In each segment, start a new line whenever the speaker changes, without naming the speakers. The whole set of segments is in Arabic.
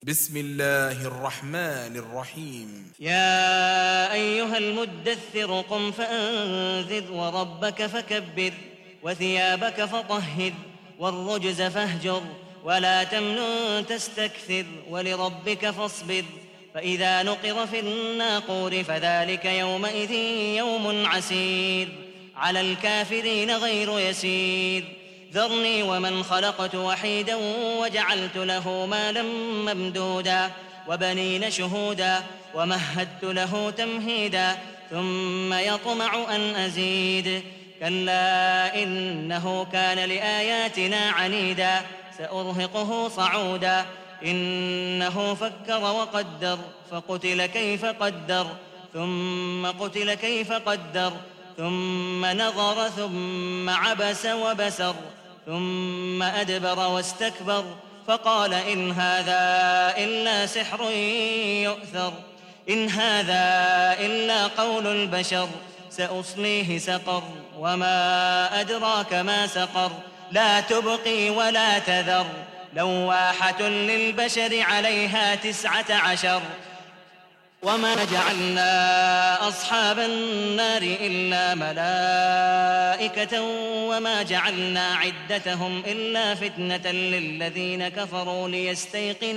بسم الله الرحمن الرحيم.
يا أيها المدثر قم فأنذر وربك فكبر وثيابك فطهر والرجز فاهجر ولا تمنن تستكثر ولربك فاصبر فإذا نقر في الناقور فذلك يومئذ يوم عسير على الكافرين غير يسير ذرني ومن خلقت وحيدا وجعلت له مالا ممدودا وبنين شهودا ومهدت له تمهيدا ثم يطمع أن أزيد كلا إنه كان لآياتنا عنيدا سأرهقه صعودا إنه فكر وقدر فقتل كيف قدر ثم قتل كيف قدر ثم نظر ثم عبس وبسر ثم أدبر واستكبر فقال إن هذا إلا سحر يؤثر إن هذا إلا قول البشر سأصليه سقر وما أدراك ما سقر لا تبقي ولا تذر لواحة للبشر عليها 19 وما جعلنا أصحاب النار إلا ملائكة وما جعلنا عدتهم إلا فتنة للذين كفروا ليستيقن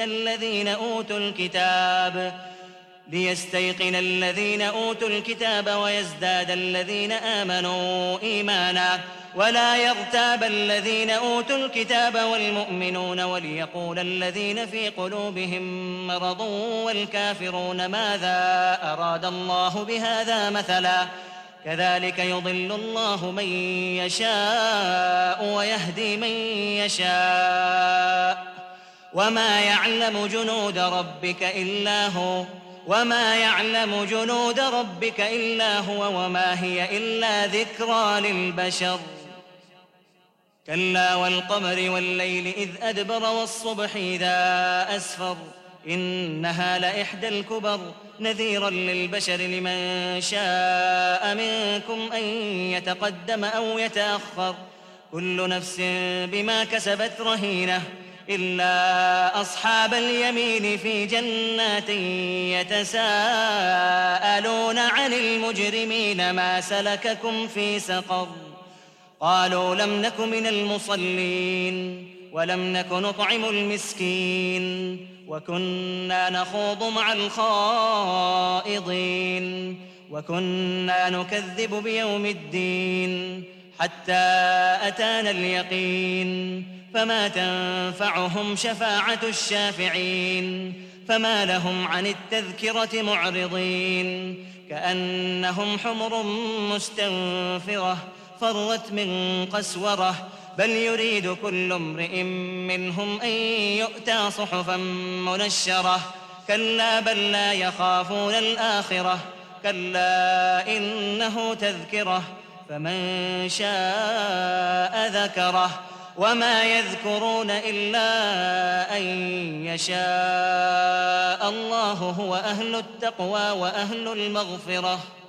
الذين أوتوا الكتاب ويزداد الذين آمنوا إيمانا ولا يرتاب الذين أوتوا الكتاب والمؤمنون وليقول الذين في قلوبهم مرض والكافرون ماذا أراد الله بهذا مثلا كذلك يضل الله من يشاء ويهدي من يشاء وما يعلم جنود ربك إلا هو وما هي إلا ذكرى للبشر كلا والقمر والليل إذ أدبر والصبح إذا أسفر إنها لإحدى الكبر نذيرا للبشر لمن شاء منكم أن يتقدم أو يتأخر كل نفس بما كسبت رهينة إلا أصحاب اليمين في جنات يتساءلون عن المجرمين ما سلككم في سقر قالوا لم نك من المصلين ولم نك نطعم المسكين وكنا نخوض مع الخائضين وكنا نكذب بيوم الدين حتى أتانا اليقين فما تنفعهم شفاعة الشافعين فما لهم عن التذكرة معرضين كأنهم حمر مستنفرة فرت من قسورة بل يريد كل امرئ منهم أن يؤتى صحفا منشرة كلا بل لا يخافون الآخرة كلا إنه تذكرة فمن شاء ذكره وما يذكرون إلا أن يشاء الله هو أهل التقوى وأهل المغفرة